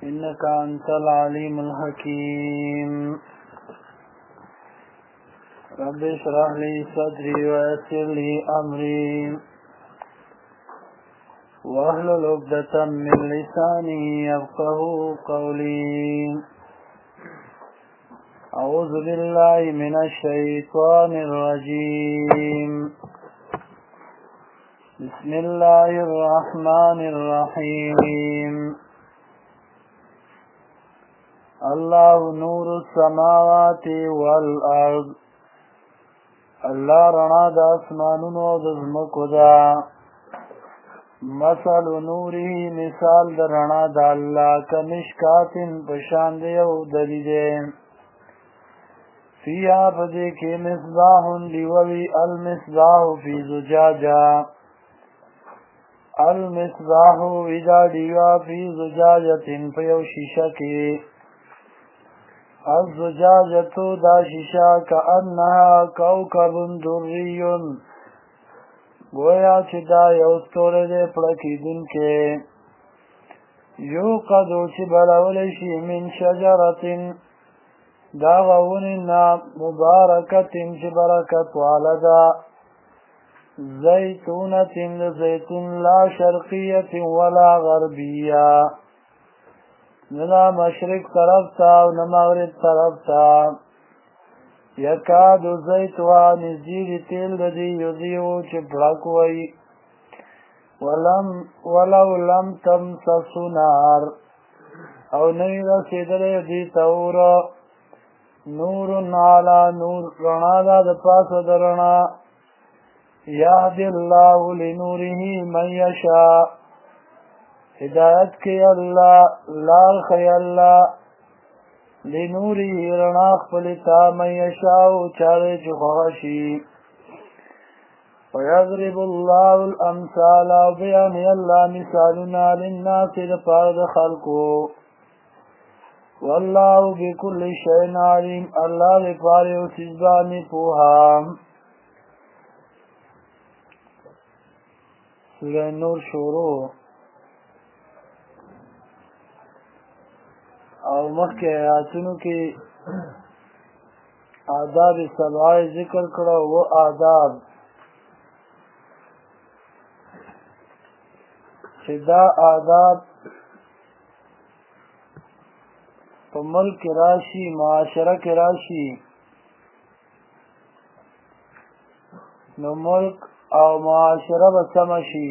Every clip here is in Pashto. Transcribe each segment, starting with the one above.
إنك أنت العليم الحكيم. رب اشرح لي صدري ويسر لي أمري واحلل عقدة من لساني يفقه قولي. أعوذ بالله من الشيطان الرجيم. بسم الله الرحمن الرحيم. الله نور السماوات والأرض. الله رڼا د اسمانونو او د ځمکو ده. مثل نوره مثال د رڼا د الله کمشکات په شان دی او دلی دی. فيها پدې کې مصباح لیووي المصباح فی زجاجه. المصباح اذا دیوا فی زجاجه په یو شیشه کې. الزجاجة دا شیشا کأنها کوکب دری گویا چې دا یو ستوری دی پړکېدونکی. یوقدو چې بلولی شي من شجرة دا ونې نه مبارکة چې برکت واله ده. زیتونة د زیتون لا شرقیة ولا غربیه نه مشرق طرف تا او نه مغرب طرف تا. یکاد زیتها نږدې د تیل د دې یضیء چې پړک وي. ولو لم تمسسه نار او نه وي رسېدلی دې ته اور. نور علی نور رڼا ده د پاسه د رڼا. یهدي الله لنوره من یشاء هدایت کی اللہ لال خی اللہ لنوری رڼا خپلتا من یشاء چاره چې خوښه شي. ويضرب الله الامثال بیان الله مثالنا للناس لپاره د خلقو. والله بكل شيء عليم الله لپاره او څیز باندې پوها. سوره نور شروع او مخکې آیاتونو کې آداب سبعه ذکر کړه. و آداب چې دا آداب په ملک راشي معاشره کې راشي نو ملک او معاشره به سمه شي.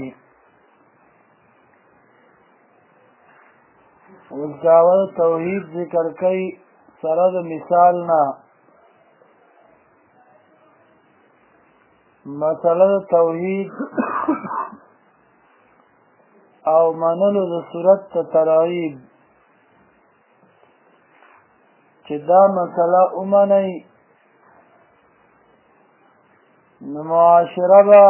اوس داول توحید ذکر کوي سره د مثال نه. مسله د توحید او منلو د صورت ته ترغیب چې دا مسله ومنئ نو معاشره به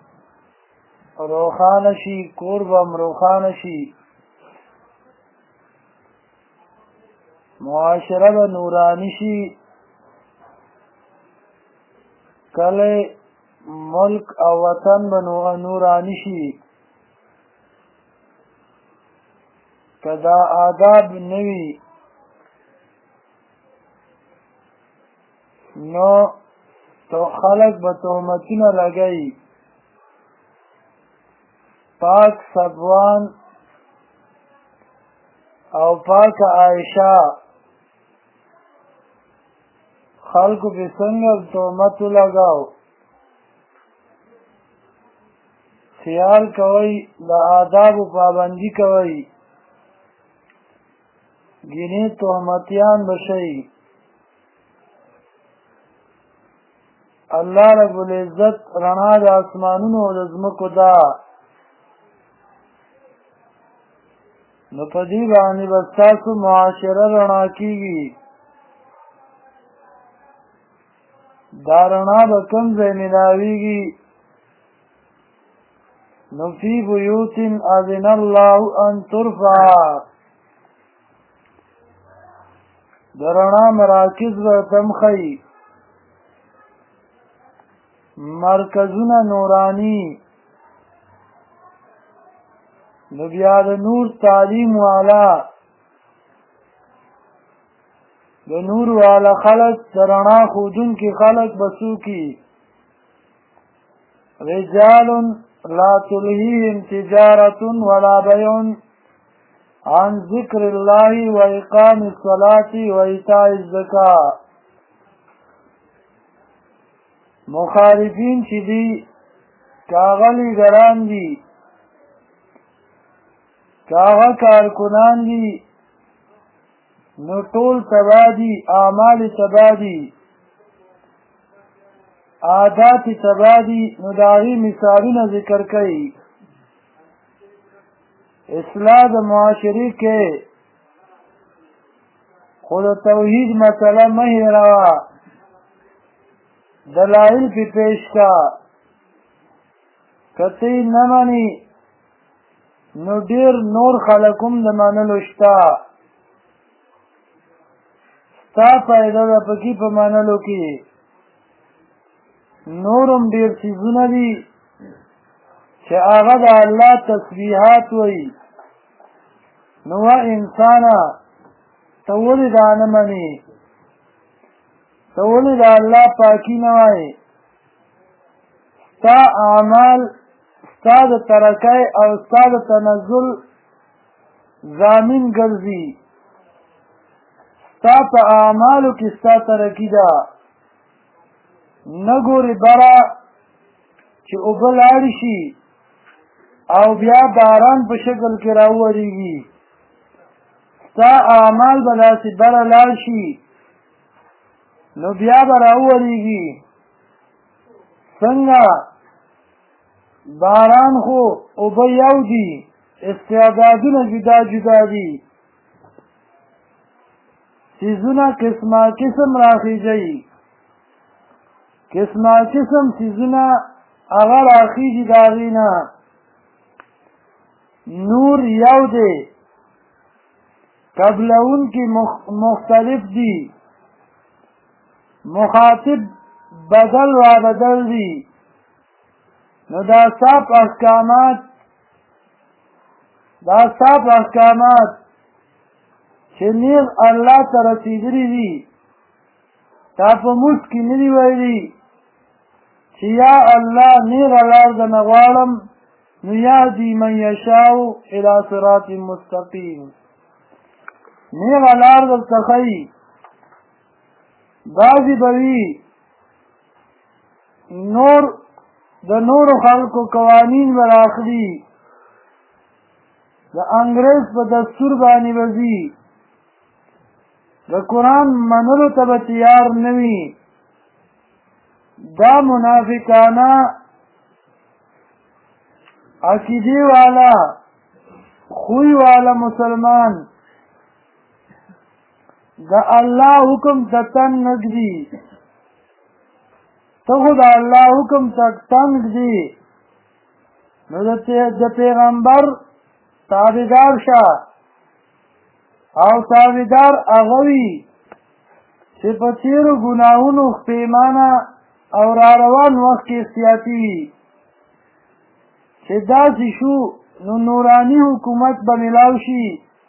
روښانه شي، کور به هم روښانه شي، معاشره به نورانی شي، کله ملک او وطن به نورانی شي. که دا آداب نوي نو تو خلق به تهمتونه لګوي. پاک صفوان او پاک عائشہ خلقو پہ څنګه تهمت لګاو. خیال کوي د آدابو پابندي کوي ګینې تهمتیان بشي. الله رب العزت رڼا د اسمانونو او د ځمکو ده. نو په دې باندې به ستاسو معاشره رڼا کېږي. دا رڼا به کوم ځای میلاویږي؟ نو فی بیوت اذن الله ان ترفع. د رڼا مراکز به تم ښیي، مرکزونه نورانی. نو بیا د نور تعلیم والا د نور والا خلق د رڼا ښودونکي خلق به څوکي رجال لا تلهیهم تجارة ولا بیع عن ذکر الله و اقام الصلاة و ایتاء الزکاة. مخالفین چې دي کاغه لیډران دي کاغه کارکنان دي نو ټول تبا دي، اعمال تبا دي، عادات تبا دي. نو د هغې مثالونه ذکر کوي. اصلاح د معاشرې کې خو د توحید مسله مه هېروه، دلایل پې پیش کا. که ته یې نه منې نو ډېر نور خلک هم د منلو شته. ستا فایده ده پکې په منلو کې. نور هم ډېر څیزونه دي چې هغه د الله تسبیحات وایي. نو انسانه ته ولې دا نه منې؟ ته ولې د الله پاکي نه وایې؟ ستا اعمال ستا د ترقۍ او ستا د تنزل ضامن ګرځي. ستا په اعمالو کې ستا ترقي ده. نه ګورې بره چې اوبه لاړې شي او بیا باران په شکل کې راوورېږي. ستا اعمال به داسې بره لاړ شي نو بیا به راوورېږي. څنګه باران خو اوبه یو دي، استعدادونه جدا جدا دي. څیزونه قسمه قسم راخیږي، قسمه قسم څیزونه هغه راخیږي د هغې نه. نور یو دی، قبلونکي مختلف دي، مخاطب بدل و بدل دي. نو دا صاف احکامات چې نیغ الله ته رسېدلي دي، تا په موږ کې نه دي ویلي چې یا الله نیغه لار درنه غواړم نو یهدي من یشاء الی صراط مستقیم. نیغه لار درته ښیي. بعضې به وي نور د نورو خلکو قوانین به راخلي، د انګریز په دستور باندې به ځي، د قرآن منلو ته به تیار نه وي. دا منافقانه عقیدې والا خوی والا مسلمان د الله حکم ته تنګ نږدي. ته خو د الله حکم ته تنګ دي نو د پیغمبر تابعدار شه. او تابعدار هغه وي چې په تېرو ګناهونو پښیمانه او را روان وخت کې احتیاطي وي. چې داسې شو نو نوراني حکومت به میلاو شي.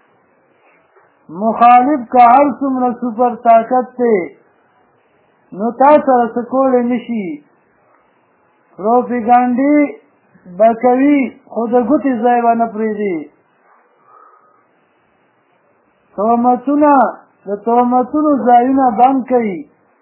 مخالف که هر څومره سوپر طاقت دی نو تا سره څه کولی نه شي. پروپیګانډې به کوي خو د ګوتې ځای به نه پرېږدي. د تهمتونو ځایونه بند کوي.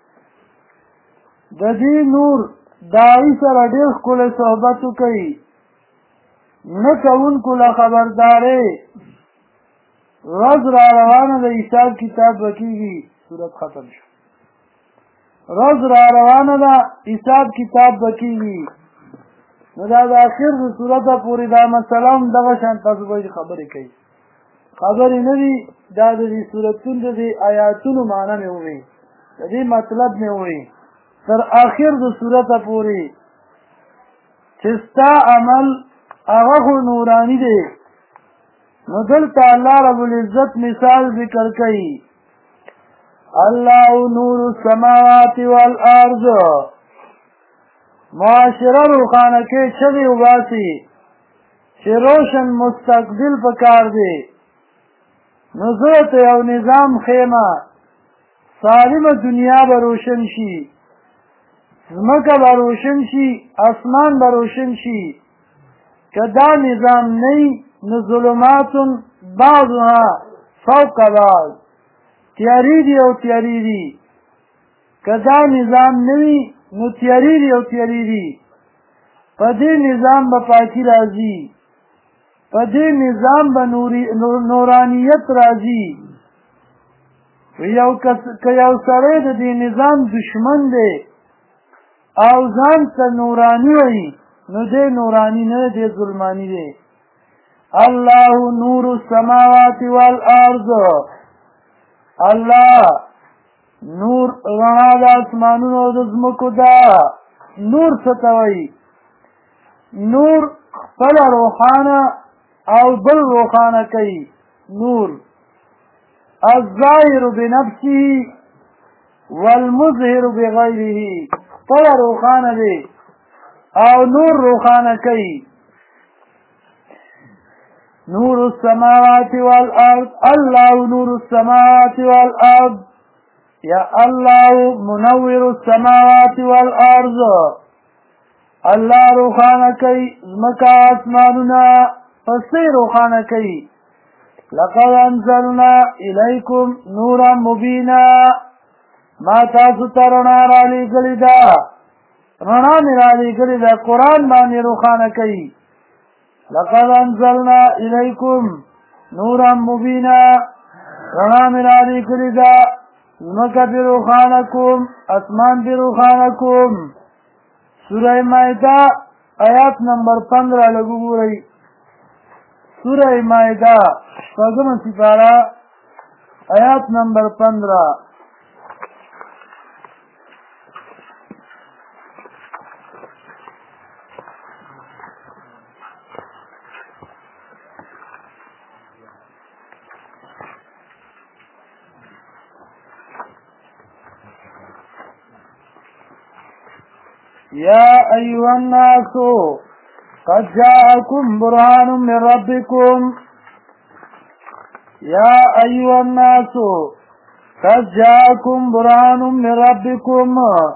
د دې نور داعي سره ډېر ښکلی صحبت وکوي. نه کوونکو له خبردارۍ ورځ را روانه د حساب کتاب به کېږي. صورت ختم شو. ورځ را روانه ده حساب کتاب به کېږي. نو دا د اخر د صورته پورې دا مسله هم دغه شان تاسو به خبرې کوي. خبرې نه دي، دا د دې صورتونو د دې آیاتونو معنی مې ووایي، د دې مطلب مې ووایي تر آخر د صورته پورې چې ستا عمل هغه خو نوراني دی. نو دلته الله رب العزت مثال ذکر کوي. الله نور السماوات والارض. معاشره روښانه کې چغې وباسي چې روشن مستقبل پکار دی. نو زه ته یو نظام خیمه سالمه دنیا به روشن شي، ځمکه به روشن شي، اسمان به روشن شي. که دا نظام نه وي نو ظلمات بعضها فوق بعض، تیارې دي او تیارې دي. که دا نظام نه وي نو تیارې دي او تیارې دي. په دې نظام به پاکي راځي، په دې نظام به نورانیت راځي. که یو سړی د دې نظام دشمن دی او ځان ته نوراني وایي نو دی نوراني نه دی، ظلماني دی. الله نور السماوات والارض، الله نور رڼا د اسمانونو او د ځمکو ده. نور څه ته وایي؟ نور خپله روښانه او بل روښانه کوي. نور الظاهر بنفسه والمظهر بغیره، خپله روښانه دی او نور روښانه کوي. نور السماوات والارض، الله نور السماوات والارض، یا الله منور السماوات والارض، الله روښانه کوي ځمکه اسمانونه. پسې روښانه کوي. لقد انزلنا الیکم نورا مبینا، ما تاسو ته رڼا رالیږلې ده، رڼا مې رالیږلې ده، قرآن باندې روښانه کوي. لقد انزلنا الیکم نورا مبینا، رڼا مې رالیږلې ده، ځمکه پې روښانه کوم، اسمان پې روښانه کوم. سوره مائده آیات نمبر 15 لږ وګورئ. سوره مائده شپږمه سپاره آیات نمبر 15. يا أيها الناس قد جاءكم برهان من ربكم، يا أيها الناس قد جاءكم برهان من ربكم.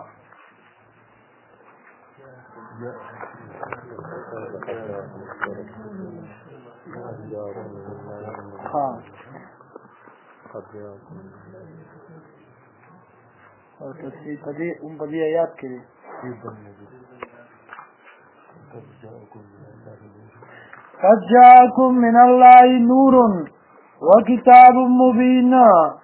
اور تصحیح پدی آیات کے لیے قد جاءكم من الله نور وكتاب مبين،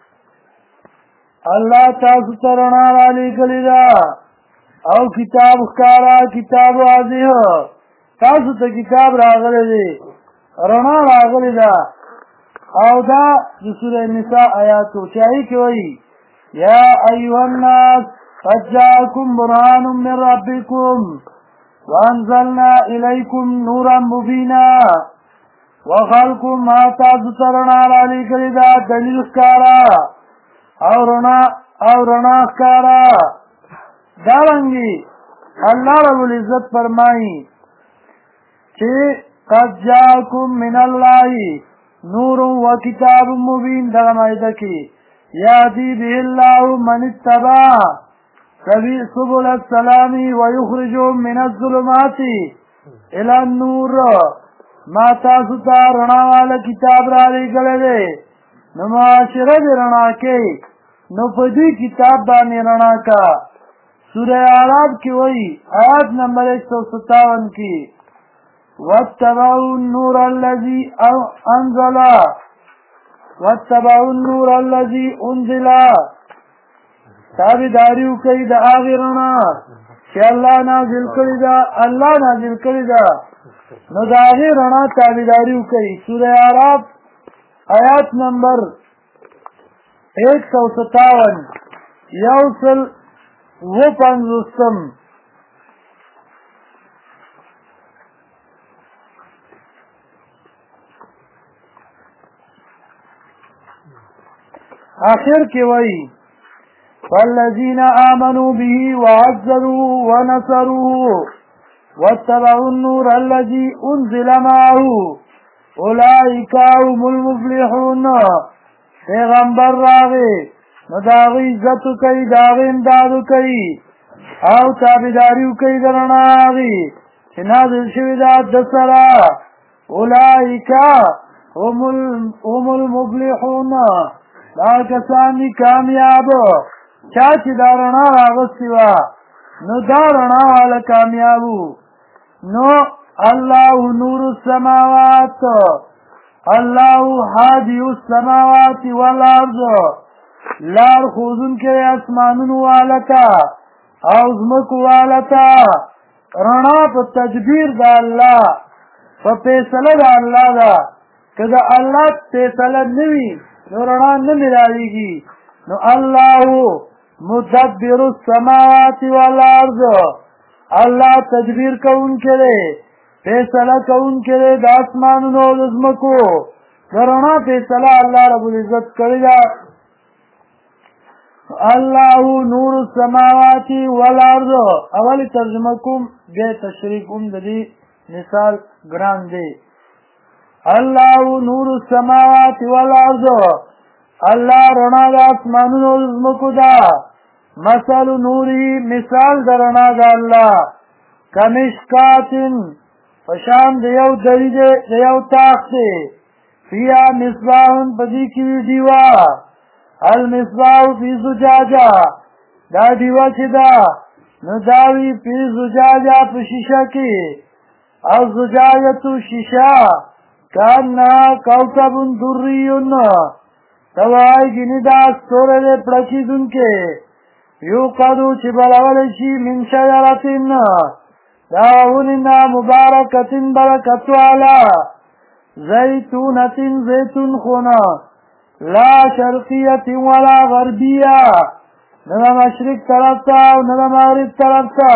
الله تاسو ته رڼا رالیږلې ده او کتاب ښکارا، کتاب واضح. تاسو ته کتاب راغلی دی، رڼا راغلی ده. او دا د سوره نساء آیاتو چې هغې کې وایي یا ایها الناس قد جاءكم برهان من ربكم وانزلنا الیکم نورا مبینا، وخلقم ما تاسو ته رڼا رالیږلې ده، دلیل ښکارا او رڼا ښکارا. دارنګې الله رب العزت فرمایي چې قد جاءكم من الله نور وکتاب مبین. دغه مایده کې یهدی به الله من اتبع سبل السلام ويخرجهم من الظلمات الى النور. ما تاسو ته رڼا والا کتاب رالیږلی دی، نو معاشره دې رڼا کوي، نو په دې کتاب باندې رڼا کا. سوره اعراف کې وایي آیات نمبر 157 کې واتبعوا النور الذي انزل تابعداري وکړئ د هغې رڼا چې الله نازل کړې ده، الله نازل کړې ده، نو د هغې رڼا تابعداري وکړئ. سوره اعراف آیات نمبر 157 150. آخر کې وایي فالذین آمنوا به وعزروه ونصروه واتبعوا النور الذي انزل معه اولئک هم المفلحون. پیغمبر راغی، نو د هغوی عزت کوي د هغوی امداد کوي او تابعداري کوي د رڼا هغې چې نازل شوې ده د سره اولئک هم المفلحون دا کسان دي کامیاب چا چې دا رڼا راغستې وه نو دا رڼا والا کامیاب نو الله نور السماوات الله هادي السماوات والارض لار خوځونکی اسمانونو والا ته او ځمکو والا ته رڼا په تدبیر د الله په فیصله د الله ده که د الله فیصله نه وي نو رڼا نه ملاویږي نو الله مدبر السماوات والارض الله تدبیر کوونکی دی فیصله کوونکی دی د اسمانونو او د ځمکو د رڼا فیصله الله رب العزت کړې ده الله نور السماوات والارض اولی ترجمه کوم بیا تشریح کوم د دې مثال ګران دی الله نور السماوات والارض الله رڼا د اسمانونو او ځمکو ده مثل نوری مثال د رڼا د الله کمشکاتن پشان د یو دری دی د یو تاخ دی فیها مصباح په دې کې دیوه المصباح فی زجاجه دا دیوه چې ده نو دا وي فی زجاجه په شیشه کې او زجاجه شیشه کانها کوكب دری ته وایي ګینې دا ستوری دی پړکېدونکی یوقدو چې بلولی شي من شجرتن دا ونې نه مبارکتن برکت والا زیتونتن زیتون خونه لا شرقیت ولا غربیه نه د مشرق طرف ته او نه د مغرب طرف ته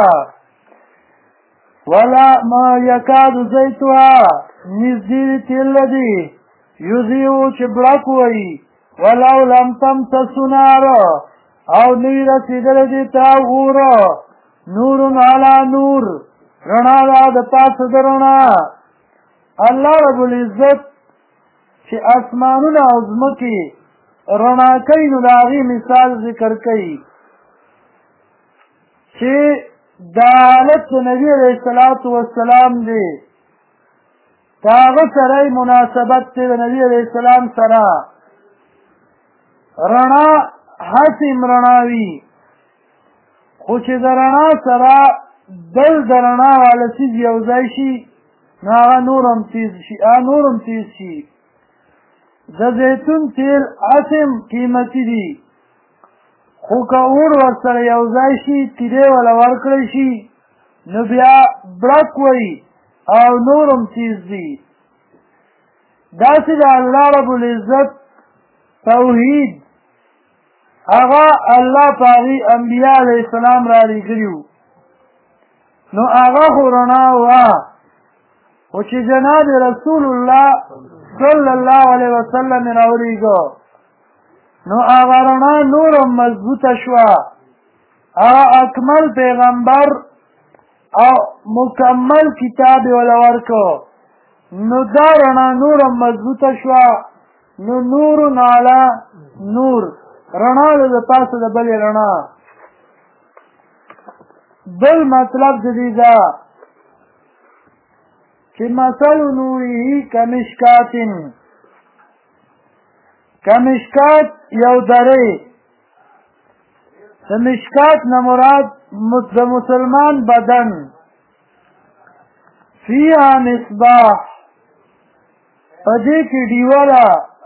ولا ما یکاد زیتها نږدې تیل دی یضیء چې بړک وایي ولو لم تمسس نار او نوی رسیدلی دی تا غوره نور علی نور رڼا ده د پاسه د رڼا الله رب العزت چې اسمانونه او ځمکې رڼا کوي نو د هغې مثال ذکر کوي چې د حالت د نبي علیه الصلاة والسلام دی د هغه سره مناسبت دی د نبي علیه السلام سره رڼا حسیم رڼا وي خو چې د رڼا سره بل د رڼا والا څیز یو ځای شي نو هغه نور هم تیز شي د زیتون تیل حسیم قیمتي دي خو که اور ورسره یو ځای شي تیرې وله ورکړی شي نو بیا بړک وایي او نور هم تیز دي داسې د الله رب العزت توحید هغه الله په هغې انبیا علیه السلام را لېږلي وو نو هغه خو رڼا وه خو چې جناب رسول الله صلی الله علیه وسلم یې راولېږه نو هغه رڼا نور هم مضبوطه شوه هغه اکمل پیغمبر او مکمل کتاب یې وله ورکړه نو دا رڼا نور هم مضبوطه شوه نو نور علی نور رڼا د پاسه د بلې رڼا بل مطلب د دې دا چې مثل نوره کمشکات یو درې د مشکات نه مراد د مسلمان بدن فیها مصباح په دې کې ډیوه ده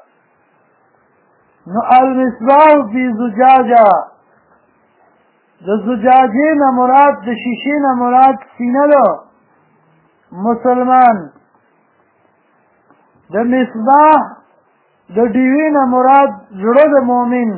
نو المصباح فی زجاجه د زجاجې نه مراد د شیشې نه مراد سینه ده مسلمان د مصباح د ډیوې نه مراد زړه د مؤمن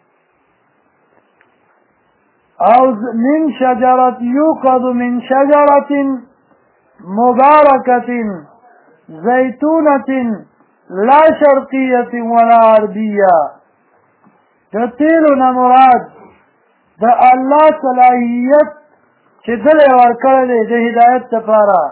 او من شجرة یوقد من شجرة مبارکة زیتونة لا شرقیة ولا غربیة د تیلو نه مراد د الله صلاحیت چې دلی ورکړی دی د هدایت دپاره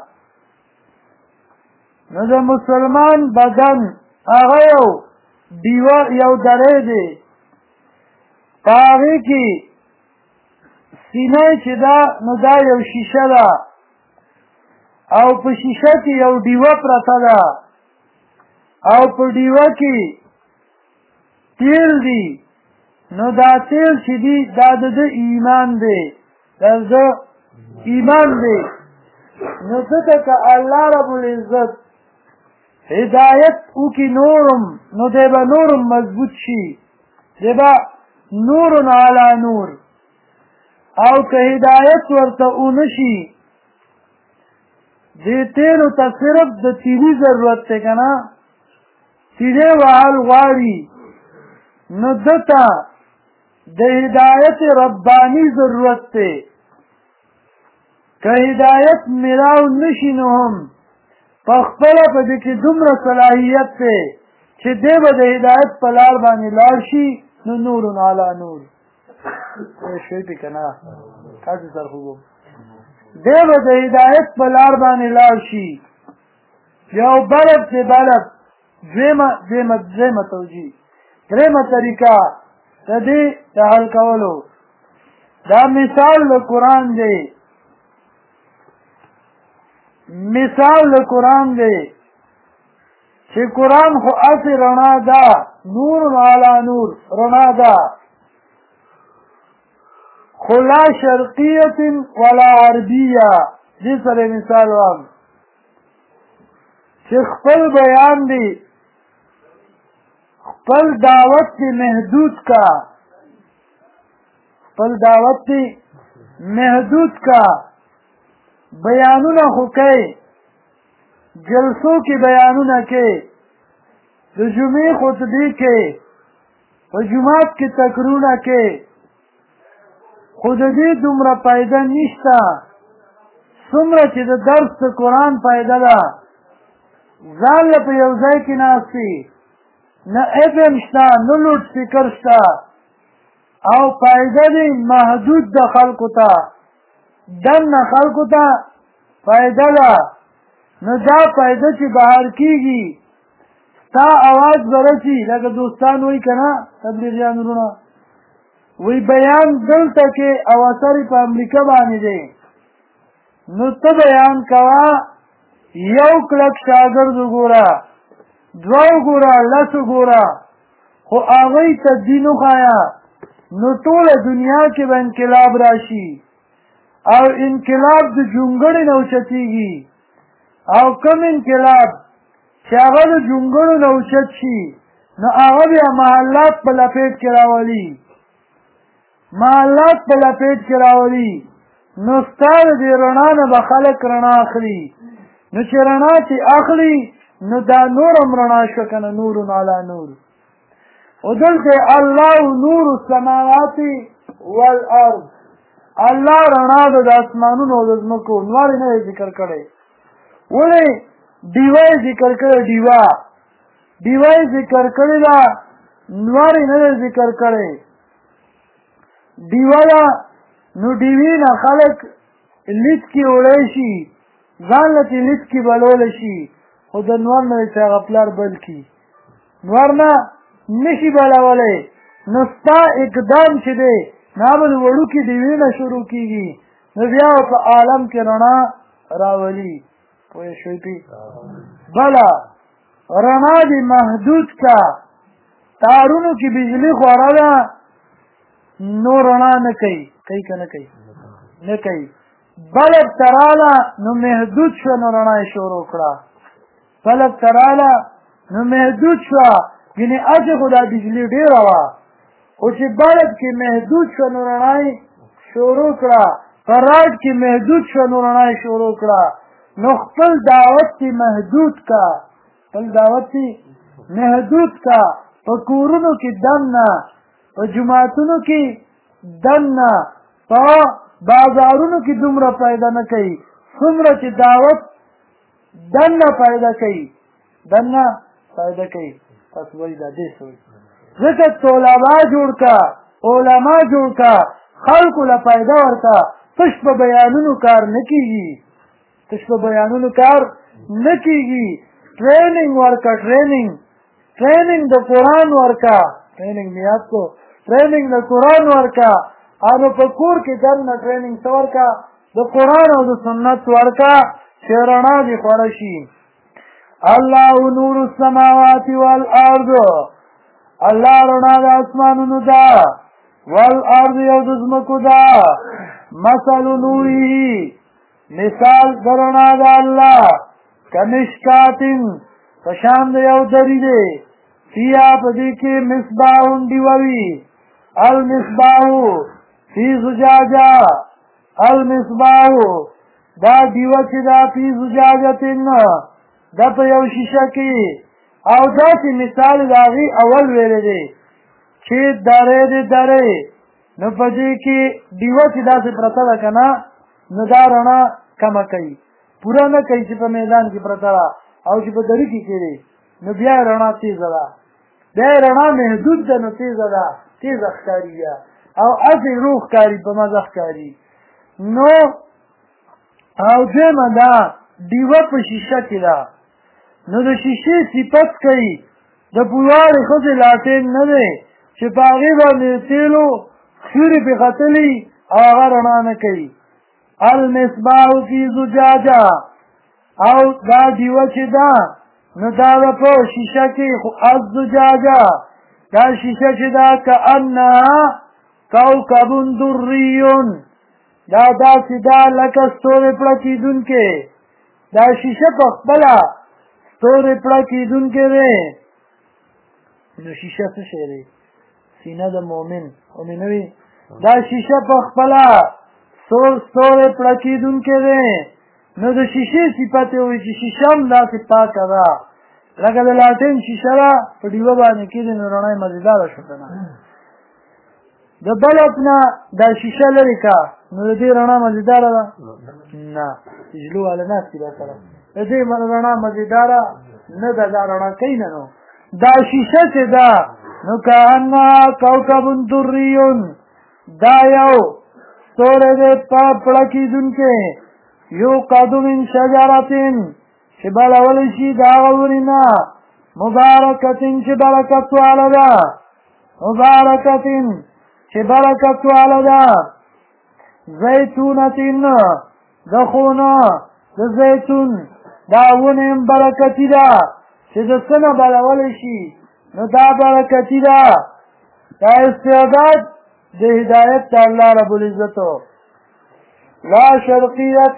نو د مسلمان بدن هغه یو ډیوه یو دری دی په هغې کې سینه چې ده نو دا یو شیشه ده او په شیشه کې یو ډیوه پرته ده او په ډیوه کې تیل دي نو دا تیل چې دي دا د ایمان دی دا د ایمان دی نو ځکه که الله رب العزت هدایت وکړي نورم نو دی به نورم مضبوط شي دی به نور علی نور او که هدایت ورته ونه شي دې تیلو ته صرف د تیلي ضرورت دی که نه تیلې وهل غواړي نو ده ته د هدایت ربانی ضرورت دی که هدایت ملاو نشي نو هم پخپله په دې کې دومره صلاحیت دی چې دی به د هدایت په لار باندې لاړ شي نو نور علی نور شوی پې که نه تاسې سر خوږم دی به د هدایت په لار باندې لاړ شي یو بلد دی بلد دویمه توجیه درېمه طریقه د دې د حل کولو دا مثال د قرآن دی مثال د قرآن دی چې قرآن خو هسې رڼا ده نور علی نور رڼا ده خو لا شرقیة ولا غربیه دې سره مثال وایم چې خپل بیان دی خپل دعوت دی محدود کا خپل دعوت دی محدود کا بیانونه خو کوي جلسو کې بیانونه کوي د جمعې خطبې کوي په جماعت کې تقریرونه کوي خو د دې دومره فایده نشته څومره چې د درس د قرآن فایده ده ځان له په یو ځای کې ناستې نه FM شته نه لوډ سپیکر شته او فایده دی محدود د خلکو ته دننه خلکو ته فایده ده نو دا فایده چې بهر کېږي ستا اواز به رسي لکه دوستان وایي که نه تبلیغیان وروڼه وی بیان دلته کې او اثر په امریکا باندې دی نو ته بیان کوه یو کلک شاګرد وګوره دوه وګوره لس وګوره خو هغوی ته دین وښایه نو ټوله دنیا کې به انقلاب راشي او انقلاب د جونګړې نه اوچتېږي او کم انقلاب چې هغه د جونګړو نه اوچت شي نو هغه بیا محلات په لپیټ کې راولي محلات په لپیټ کې راولي نو ستا د دې رڼا نه به خلک رڼا اخلي نو چې رڼا چې اخلي نو دا نور هم رڼا شوه که نه نور علی نور او دلته الله نور السماوات والارض الله رڼا د اسمانونو او د ځمکو نور نه ذکر کړی ولې ډیوه ذکر کړی ډیوه ذکر کړی ده نور نه ذکر کړی ډیوه ده نو ډیوې نه خلک لیت کې وړی شي ځان له چې لیت کې بلولی شي خو د نور نه چې هغه پلار بل کړي نور نه نشي بلولی نو ستا اقدام چې دی نه به د وړوکې ډیوې نه شروع کېږي نو بیا په عالم کې رڼا راولي پوه شوی پې بله رڼا دې محدود کا تارونو کې بجلي خوره ده نو رڼا نه کوي کوي که نه کوي نه کوي بلب تراله نو محدود شوه نو رڼا یې شروع کړه بلب تراله نو محدود شوه یعنې هسې خو دا بجلي ډېره وه خو چې بلب کې محدود شوه نو رڼا یې شروع کړه په راډ کې محدود شوه نو رڼا یې شروع کړه نو خپل دعوت کې محدود کا خپل دعوت کې محدود کا په کورونو کې دننه په جماعتونو کې دننه په بازارونو کې دومره پیدا نه کوي څومره چې دعوت دننه پیدا کوي دننه پیدا کوي تاسو وایي دا دې څه وایي ځکه طلبا جوړ کا علما جوړ کا خلکو له پیدا ورکه تش په بیانونو کار نه کېږي تش په بیانونو کار نه کېږي ټریننګ ورکه ټریننګ د قرآن ورکه ټریننګ مې یاد کو ټریننګ د قرآن ورکا او په کور کې دننه ټریننګ څه ورکا د قرآن او د سنت ورکا چې رڼا دې خوره شي. الله نور السماوات والارض الله رڼا د اسمانونو ده والارض یو د ځمکو ده مثل نوره مثال د رڼا د الله کمشکاتن پشان د یو دری دی فیا په دې کې مصباح ډیوه وي المصباح فی زجاجه المصباح دا ډیوه چې دا فی زجاجتن دا په یو شیشه کې او داسې مثال د هغې اول ویلی دی چې درې دی درې نو په دې کې ډیوه چې داسې پرته ده که نه نو دا رڼا کمه کوي پوره نه کوي چې په میدان کې پرته ده او چې په درې کې دی نو بیا رڼا تیزه ده بیا رڼا محدود ده نو تیزه ده تیزه ښکاري بیا او هسې روح ښکاري په مزه ښکاري نو او دویمه ده ډیوه په شیشه کې ده نو د شیشې صفت کوي د پوروارې ښځې لاټین نه دی چې په هغې باندې تیلو سیوري پې ختلي او هغه رڼا نه کوي المصباح فی زجاجه او دا ډیوه چې ده نو دا ده په شیشه کې الزجاجه دا شیشه چې ده کانها کوکب دریون دا داسې ده لکه ستورې پړکېدونکې دا شیشه په خپله ستورې پړکېدونکې دی نو شیشه څه شی دی سینه د مؤمن مؤمنوي دا شیشه په خپله ستورې پړکېدونکې دی نو د شیشې صفت یې وایي چې شیشه هم داسې پاکه ده لکه د لاټین شیشه ده په ډیوه باندې کېږي نو رڼا یې مزېداره شو که نه د بلب نه دا شیشه لرې که نو د دې رڼا مزېداره ده نه تجلو والا ناستې دا سره د دې رڼا مزېداره نه ده دا رڼا کوي نه نو دا شیشه چې ده نو کانها کوکب دریون دا یو ستوری دی پړکېدونکی یوقد من شجرتن چې بلولی شي د هغه ونې نه مبارکتن چې برکت واله ده مبارکتن چې برکت واله ده زیتونتن د خونه د زیتون دا ونې هم برکتي ده چې د څه نه بلولی شي نو دا برکتي ده دا استعداد د هدایت د الله رب العزتو لا شرقیت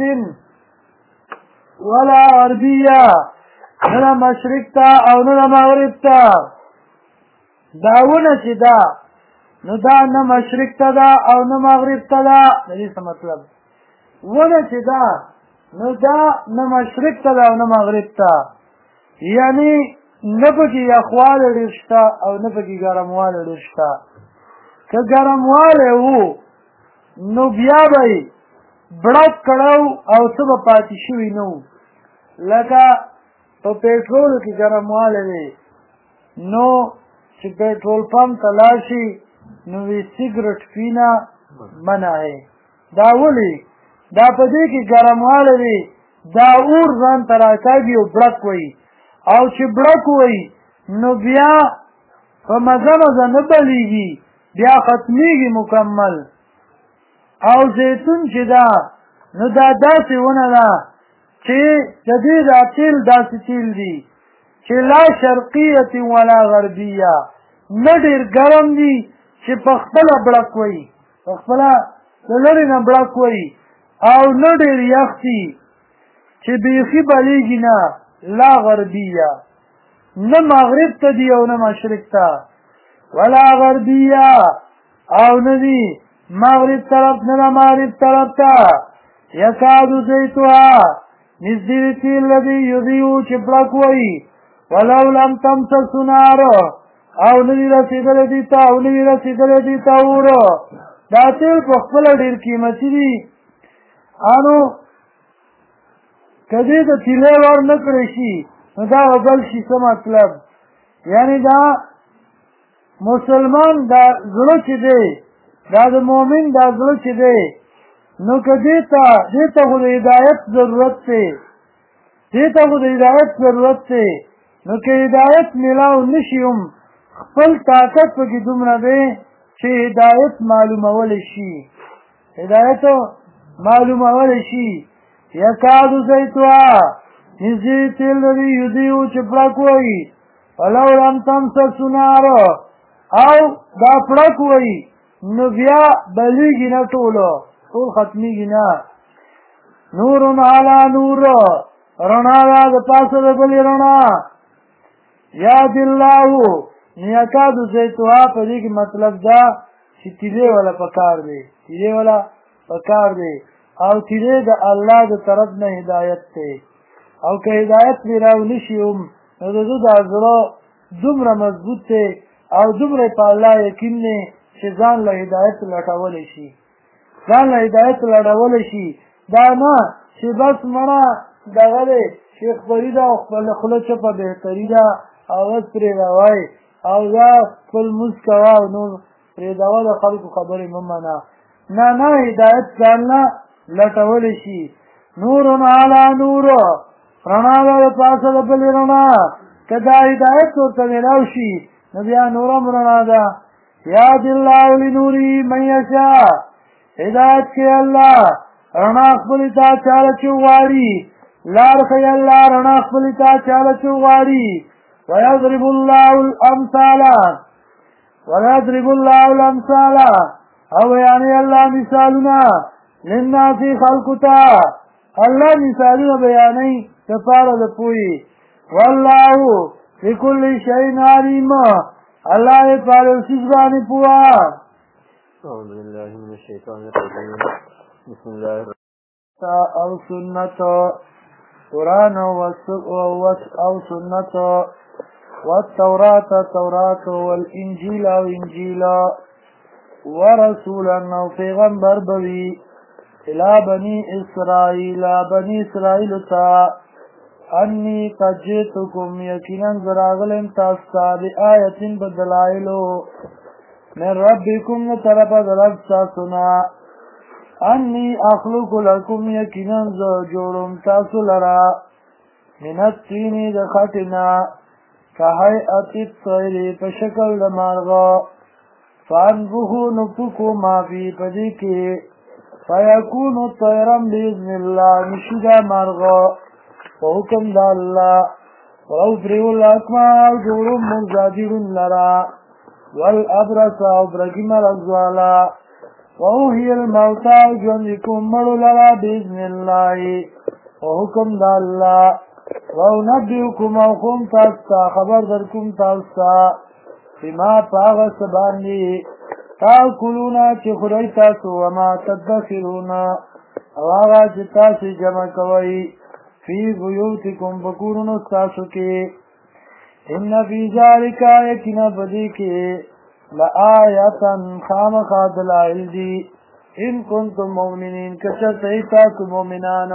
ولا غربیه نه مشرق ته او نه مغرب ته دا ونه چې ده نو دا نه مشرق ته ده او نه مغرب ته ده د دې څه مطلب ونه چې ده نو دا نه مشرق ته ده او نه مغرب ته یعنی نه پکې یخوالی ډېر شته او نه پکې ګرموالی ډېر شته که ګرموالی وو نو بیا به یې بړک کړو او څه به پاتې شوي نه وو لکه په پېټرولو کې ګرموالی دی نو چې پېټرول پمپ ته لاړ شي نو وی سګرټ پینا منع ہے دا ولې دا په دې کې ګرموالی دی دا اور ځان ته راکاږي او بړک وایي او چې بړک وایي نو بیا په مزه مزه نه بلیږي بیا ختمیږي مکمل او زیتون چې ده نو دا داسې ونه ده چې د دې دا تیل داسې تیل دي چې لا شرقیت ولا غربیه نه ډېر ګرم دي چې په خپله بړک وایي په خپله د لرې نه بړک وایي او نه ډېر یخ دي چې بیخي بلیږي نه لا غربیه نه مغرب ته دي او نه مشرق ته ولا غربیه او نه دي مغرب طرف نه مغرب طرف ته یکادو زیتها نږدې د تیل لدی یضیو چې بړک وایي ولو لم تمسسه نار او نه دي رسېدلی دې ته او نه وي رسېدلی دې ته اور دا تیل په خپله ډېر قیمتي دي انو که دې ته تیلی ور نه کړی شي نو دا به بل شي څه مطلب یعنی دا مسلمان دا زړه چې دی دا د مؤمن دا زړه چې دی نو که دې ته خو د هدایت ضرورت دی دې ته خو د هدایت ضرورت دی نو که هدایت میلاو نه شي هم خپل طاقت پکې دومره دی چې هدایت معلومول شي هدایت معلومول شي یکادو زیتوا نزدې تیل لري یضیء چې پړک وایي ولو لم تمسس نار او دا پړک وایي نو بیا بلیږي نه ټول ختمیږي نه نور علی نور رڼا ده د پاسه د بلې رڼا یاد الله یکادو زیتوا په دې کې مطلب دا چې تیلې ولا پکار دی تیلې ولا پکار دی او تیلې د الله د طرف نه هدایت دی او که هدایت می راو نشي هم نو د ده دا زړه دومره مضبوط دی او دومره په الله یقین دی چې ځان له هدایت لټولی شي ځان له هدایت لټولی شي دا نه چې بس مړه دغه دی شیخ فرید او خپل خوله چپه بهتري ده او بس پرې روایي او دا خپل مونځ کوه او نور پرېږدوه د خلکو خبرې مه منه نه نه هدایت ځان نه لټولی شي نور علی نور رڼا ده د پاسه د بلې رڼا که دا هدایت ورته میلاو شي نو بیا نورم رڼا ده یاد الله لنوري من یشاء هدایت کوي الله رڼا خپلې ته چاله چې وغواړي لار ښیي الله رڼا خپلې ته چاله چې وغواړي ويضرب الله الامثال او یعنی الله مثالونه للناس خلقو ته الله مثالونه بیانوي دپاره د پوهې والله بكل شيء عليم الله یې په هر یو څیز باندې پوهه أعوذ بالله من الشيطان الرجيم بسم الله او سنت قرآن او سنت والتوراة توراة والإنجيل او إنجيل ورسولا او پیغمبر بوي الى بني اسرائيل تا انی قد جئتکم یقینا زراغلم تاستا بآیت بدلائلو من ربکم طرف درب ساسنا انی اخلق لکم یقینا جوړم تاسو لرا من الطین د خټنا کهیئت الطیر په شکل د مارغه فانفخوا نفخو ما فی پدې کې فیکون طیرا باذن الله نشدا مارغه په حکم د الله او پریو لاکما جوړم مزاجرون لرا والابرص او برګی مرض والا وهي الموتى جنكم مړو لرا باذن الله او حکم د الله ونبئكم او کوم تاسو خبر درکوم تاسو بما پاغس باندې تاکلون چې خورئ تاسو وما تدخرون او هغه چې تاسو جمع کوئ فی بیوتکم بکورونو تاسو کې ان فی ذلک یقینا بدی کې لآیة خامخا دلائل دی ان کنتم مؤمنین کشرت تاسو مؤمنان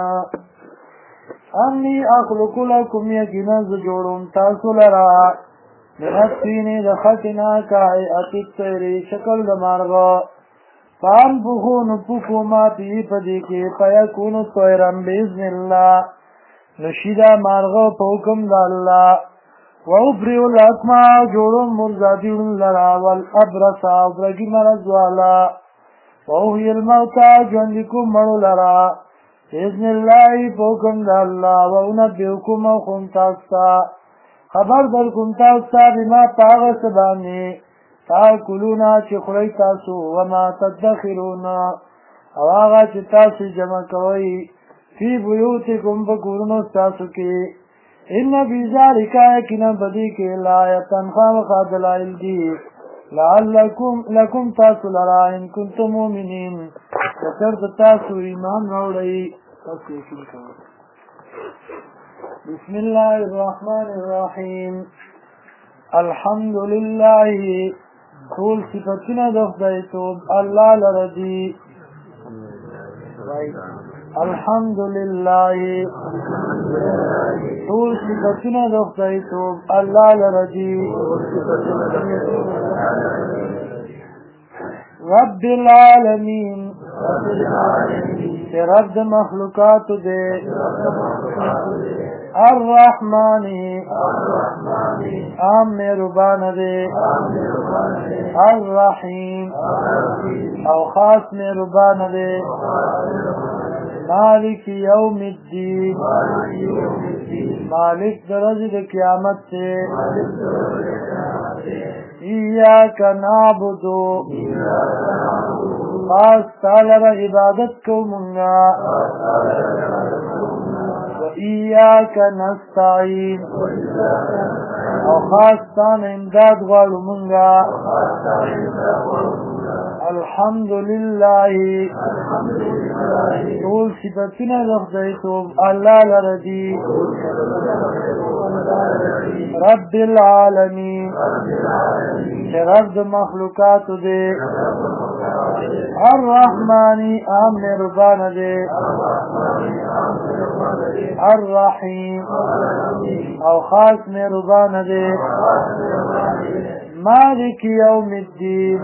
انی اخلق لکم یقینا جوړم تاسو لرا من الطین د خټنا کهیئت الطیر شکل د مارغه فانفخوا نفخوا ما فیه پدې کې فیکون طیرا باذن الله نشیدا مارغه په حکم د الله وابرئ الاکمه جوړم مرزادین لرا والابرص او برګی مرض والا وهي الموتى ژوندکم مړو لرا باذن الله په حکم د الله وانبئکم کوم تاسو خبر در کوم تاسو بما پاغس باندې تاکلون چې خورئ تاسو وما تدخرون او هغه چې تاسو جمع کوئ فی بیوتکم بکورونو تاسو کې ان فی ذلک یقینا بدی کې لآیة خامخا دلائل دي لعلکم تاسو لرا ان کنتم مؤمنین کچرت تاسو ایمان راوړئ تاسو یقین کوئ بسم الله الرحمن الرحیم الحمد لله ټول صفتونه د خدای توب الله لري الحمد لله ټول صفتونه د خدای توب الله لري رب العالمین چې رب د مخلوقاتو دی الرحمنی عام مهربان دی الرحیم او خاص مهربان دی مالک یوم الدین مالک درجه د قیامت ته ایاک نعبد خاص تعالی را عبادت کو منگا و ایاک نستعین او خاص تان امداد غواړو منگا الحمدلله ټول صفتونه د خدای توب الله لره دي رب العالمین چې رب د مخلوقاتو دی الرحمنی عام مهربان دی الرحیم او خاص مهربان دی مالک یوم الدین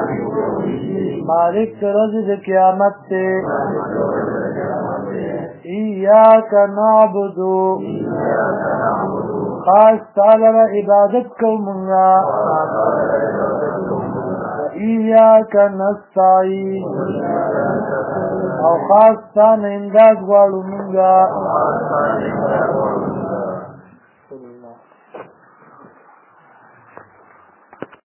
مالک ورځې د قیامت ته ایاک نعبد خاص تعالی را عبادت کو منگا ایاک نستعین او خاص تان امداد غواړو منگا